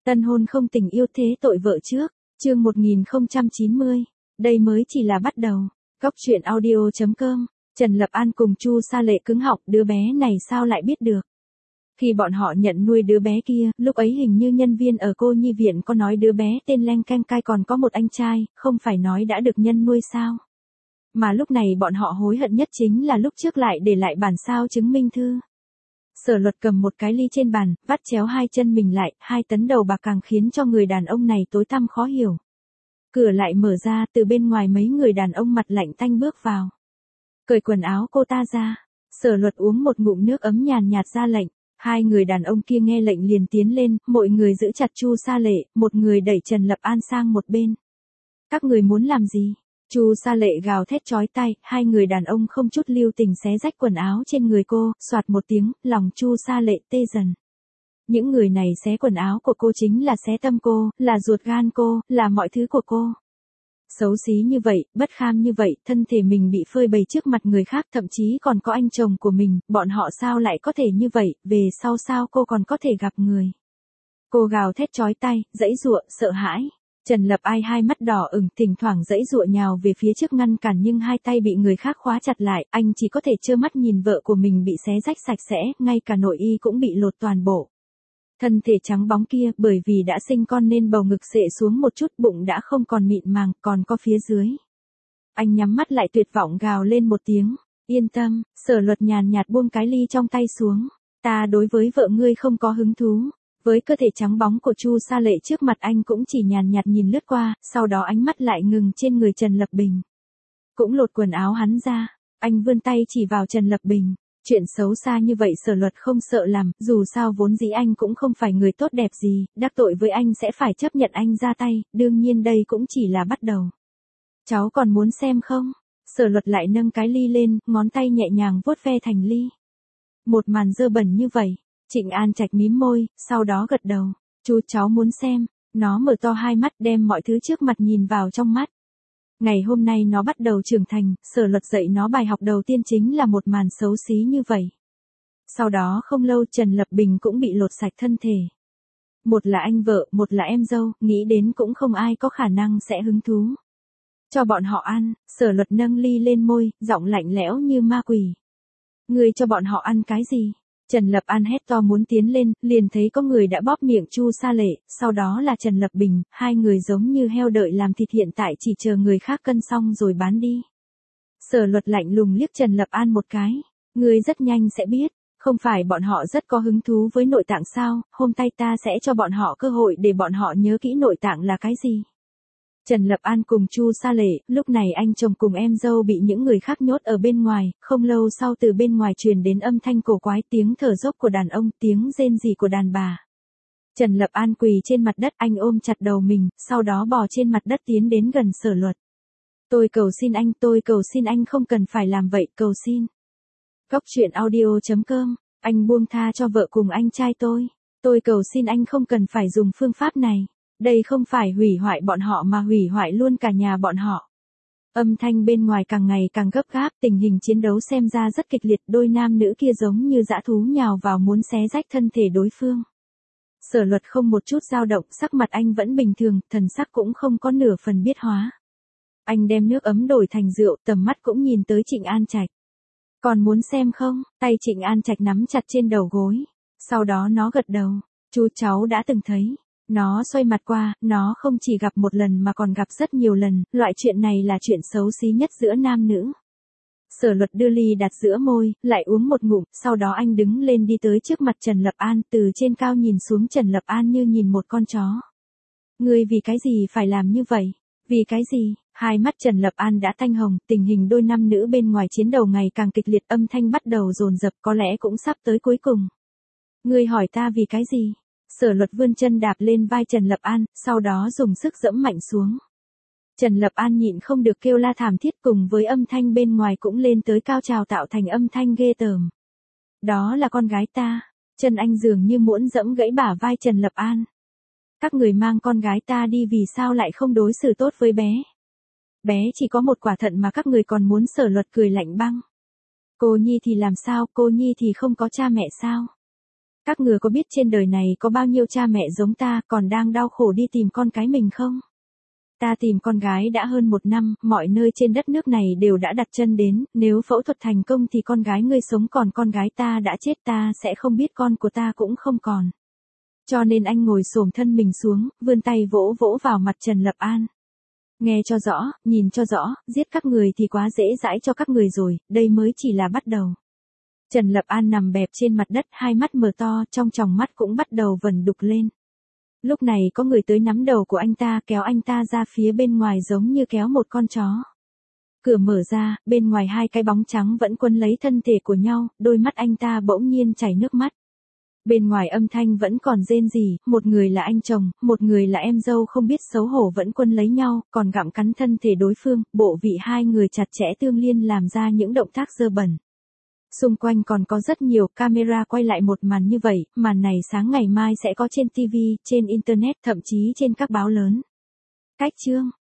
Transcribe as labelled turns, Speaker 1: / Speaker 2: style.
Speaker 1: Tân hôn không tình yêu thế tội vợ trước, chương 1090, đây mới chỉ là bắt đầu. Góc truyện audio.com, Trần Lập An cùng Chu Sa Lệ cứng họng, đứa bé này sao lại biết được. Khi bọn họ nhận nuôi đứa bé kia, lúc ấy hình như nhân viên ở cô nhi viện có nói đứa bé tên Leng Canh Cai còn có một anh trai, không phải nói đã được nhân nuôi sao. Mà lúc này bọn họ hối hận nhất chính là lúc trước lại để lại bản sao chứng minh thư. Sở Luật cầm một cái ly trên bàn, vắt chéo hai chân mình lại, 2 tấn đầu bạc càng khiến cho người đàn ông này tối tăm khó hiểu. Cửa lại mở ra, từ bên ngoài mấy người đàn ông mặt lạnh tanh bước vào. Cởi quần áo cô ta ra. Sở Luật uống một ngụm nước ấm nhàn nhạt ra lệnh. 2 người đàn ông kia nghe lệnh liền tiến lên, mỗi người giữ chặt Chu Sa Lệ, một người đẩy Trần Lập An sang một bên. Các người muốn làm gì? Chu Sa Lệ gào thét chói tai, 2 người đàn ông không chút lưu tình xé rách quần áo trên người cô, soạt một tiếng, lòng Chu Sa Lệ tê dần. Những người này xé quần áo của cô chính là xé tâm cô, là ruột gan cô, là mọi thứ của cô. Xấu xí như vậy, bất kham như vậy, thân thể mình bị phơi bày trước mặt người khác, thậm chí còn có anh chồng của mình, bọn họ sao lại có thể như vậy, về sau sao cô còn có thể gặp người. Cô gào thét chói tai, giãy giụa, sợ hãi. Trần Lập Ai hai mắt đỏ ửng, thỉnh thoảng giãy giụa nhào về phía trước ngăn cản nhưng hai tay bị người khác khóa chặt lại, anh chỉ có thể trơ mắt nhìn vợ của mình bị xé rách sạch sẽ, ngay cả nội y cũng bị lột toàn bộ. Thân thể trắng bóng kia, bởi vì đã sinh con nên bầu ngực xệ xuống một chút, bụng đã không còn mịn màng, còn có phía dưới. Anh nhắm mắt lại tuyệt vọng gào lên một tiếng, yên tâm. Sở Luật nhàn nhạt buông cái ly trong tay xuống, ta đối với vợ ngươi không có hứng thú. Với cơ thể trắng bóng của Chu Sa Lệ trước mặt anh cũng chỉ nhàn nhạt nhìn lướt qua, sau đó ánh mắt lại ngừng trên người Trần Lập Bình. Cũng lột quần áo hắn ra, anh vươn tay chỉ vào Trần Lập Bình. Chuyện xấu xa như vậy Sở Luật không sợ làm, dù sao vốn dĩ anh cũng không phải người tốt đẹp gì, đắc tội với anh sẽ phải chấp nhận anh ra tay, đương nhiên đây cũng chỉ là bắt đầu. Cháu còn muốn xem không? Sở Luật lại nâng cái ly lên, ngón tay nhẹ nhàng vuốt ve thành ly. Một màn dơ bẩn như vậy. Trịnh An Trạch mím môi, sau đó gật đầu. Chú cháu muốn xem. Nó mở to hai mắt đem mọi thứ trước mặt nhìn vào trong mắt. Ngày hôm nay nó bắt đầu trưởng thành, Sở Luật dạy nó bài học đầu tiên chính là một màn xấu xí như vậy. Sau đó không lâu Trần Lập Bình cũng bị lột sạch thân thể. Một là anh vợ, một là em dâu, nghĩ đến cũng không ai có khả năng sẽ hứng thú. Cho bọn họ ăn. Sở Luật nâng ly lên môi, giọng lạnh lẽo như ma quỷ. Ngươi cho bọn họ ăn cái gì? Trần Lập An hét to muốn tiến lên, liền thấy có người đã bóp miệng Chu Sa Lệ, sau đó là Trần Lập Bình, 2 người giống như heo đợi làm thịt hiện tại chỉ chờ người khác cân xong rồi bán đi. Sở Luật lạnh lùng liếc Trần Lập An một cái, ngươi rất nhanh sẽ biết, không phải bọn họ rất có hứng thú với nội tạng sao, hôm nay ta sẽ cho bọn họ cơ hội để bọn họ nhớ kỹ nội tạng là cái gì. Trần Lập An cùng Chu Sa Lệ, lúc này anh chồng cùng em dâu bị những người khác nhốt ở bên ngoài, không lâu sau từ bên ngoài truyền đến âm thanh cổ quái, tiếng thở dốc của đàn ông, tiếng rên rỉ của đàn bà. Trần Lập An quỳ trên mặt đất, anh ôm chặt đầu mình, sau đó bò trên mặt đất tiến đến gần Sở Luật. Tôi cầu xin anh không cần phải làm vậy, cầu xin. Góc truyện audio.com, anh buông tha cho vợ cùng anh trai tôi cầu xin anh không cần phải dùng phương pháp này. Đây không phải hủy hoại bọn họ mà hủy hoại luôn cả nhà bọn họ. Âm thanh bên ngoài càng ngày càng gấp gáp, tình hình chiến đấu xem ra rất kịch liệt, đôi nam nữ kia giống như dã thú nhào vào muốn xé rách thân thể đối phương. Sở Luật không một chút dao động, sắc mặt anh vẫn bình thường, thần sắc cũng không có nửa phần biết hóa. Anh đem nước ấm đổi thành rượu, tầm mắt cũng nhìn tới Trịnh An Trạch. Còn muốn xem không? Tay Trịnh An Trạch nắm chặt trên đầu gối. Sau đó nó gật đầu. Chú cháu đã từng thấy. Nó xoay mặt qua, nó không chỉ gặp một lần mà còn gặp rất nhiều lần, loại chuyện này là chuyện xấu xí nhất giữa nam nữ. Sở Luật đưa ly đặt giữa môi, lại uống một ngụm, sau đó anh đứng lên đi tới trước mặt Trần Lập An, từ trên cao nhìn xuống Trần Lập An như nhìn một con chó. Ngươi vì cái gì phải làm như vậy? Vì cái gì? Hai mắt Trần Lập An đã thanh hồng, tình hình đôi nam nữ bên ngoài chiến đầu ngày càng kịch liệt, âm thanh bắt đầu dồn dập, có lẽ cũng sắp tới cuối cùng. Ngươi hỏi ta vì cái gì? Sở Luật vươn chân đạp lên vai Trần Lập An, sau đó dùng sức giẫm mạnh xuống. Trần Lập An nhịn không được kêu la thảm thiết, cùng với âm thanh bên ngoài cũng lên tới cao trào tạo thành âm thanh ghê tởm. Đó là con gái ta. Chân anh dường như muốn giẫm gãy bả vai Trần Lập An. Các người mang con gái ta đi vì sao lại không đối xử tốt với bé? Bé chỉ có một quả thận mà các người còn muốn. Sở Luật cười lạnh băng. Cô Nhi thì làm sao, cô Nhi thì không có cha mẹ sao? Các người có biết trên đời này có bao nhiêu cha mẹ giống ta còn đang đau khổ đi tìm con cái mình không? Ta tìm con gái đã hơn 1 năm, mọi nơi trên đất nước này đều đã đặt chân đến, nếu phẫu thuật thành công thì con gái ngươi sống còn con gái ta đã chết ta sẽ không biết con của ta cũng không còn. Cho nên anh ngồi xổm thân mình xuống, vươn tay vỗ vỗ vào mặt Trần Lập An. Nghe cho rõ, nhìn cho rõ, giết các người thì quá dễ dãi cho các người rồi, đây mới chỉ là bắt đầu. Trần Lập An nằm bẹp trên mặt đất, hai mắt mở to, trong tròng mắt cũng bắt đầu vẩn đục lên. Lúc này có người tới nắm đầu của anh ta kéo anh ta ra phía bên ngoài giống như kéo một con chó. Cửa mở ra, bên ngoài hai cái bóng trắng vẫn quấn lấy thân thể của nhau, đôi mắt anh ta bỗng nhiên chảy nước mắt. Bên ngoài âm thanh vẫn còn rên rỉ, một người là anh chồng, một người là em dâu không biết xấu hổ vẫn quấn lấy nhau, còn gặm cắn thân thể đối phương, bộ vị hai người chặt chẽ tương liên làm ra những động tác dơ bẩn. Xung quanh còn có rất nhiều camera quay lại một màn như vậy, màn này sáng ngày mai sẽ có trên TV, trên Internet, thậm chí trên các báo lớn. Cách chương